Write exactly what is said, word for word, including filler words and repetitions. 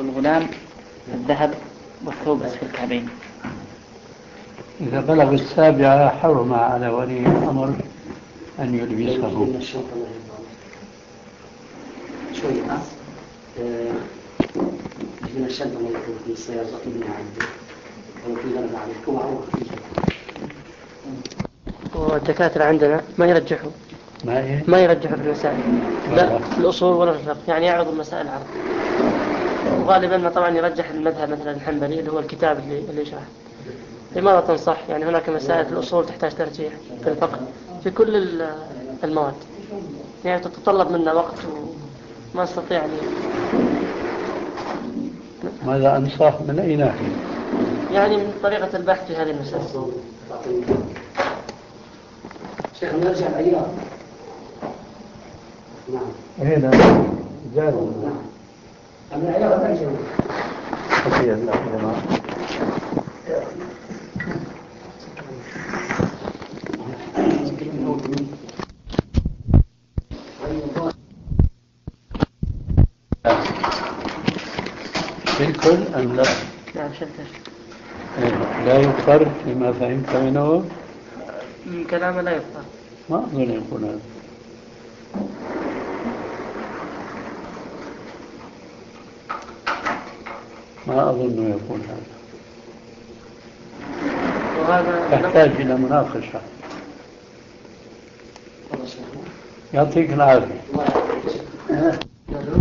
الغلام الذهب والثوب أسفل الكعبين. إذا بلغ السابعة حرم على ولي الأمر أن يلبسه. شوية من الشد ما يكون في السيارة من عنده أو في غلبة عليه هو معروف. والدكاترة عندنا ما يرجحوا ما إيه؟ ما يرجحوا في المسائل، لا في الأصول ولا في الفقه، يعني يعرض المسائل عرض. وغالبا ما طبعا يرجح المذهب مثلا الحنبلي اللي هو الكتاب اللي اللي شرح. لماذا تنصح؟ يعني هناك مسائل في الأصول تحتاج ترجيح، في الفقه في كل المواد، يعني تتطلب منا وقت وما نستطيع يعني. ماذا أنصح من أي ناحية؟ يعني من طريقة البحث في هذه المسائل. شيخ نرجع الأيام. نعم. هنا جاز. نعم. من الأيام ما يجوز. خطير لا جماعة. في الكل أم لا؟ نعم شلتر. لا يضطر فيما فهمت منه؟ من كلامه لا يضطر. ما أظن يكون هذا. ما أظن يكون هذا. وهذا تحتاج إلى مناقشة. يعطيك العافية.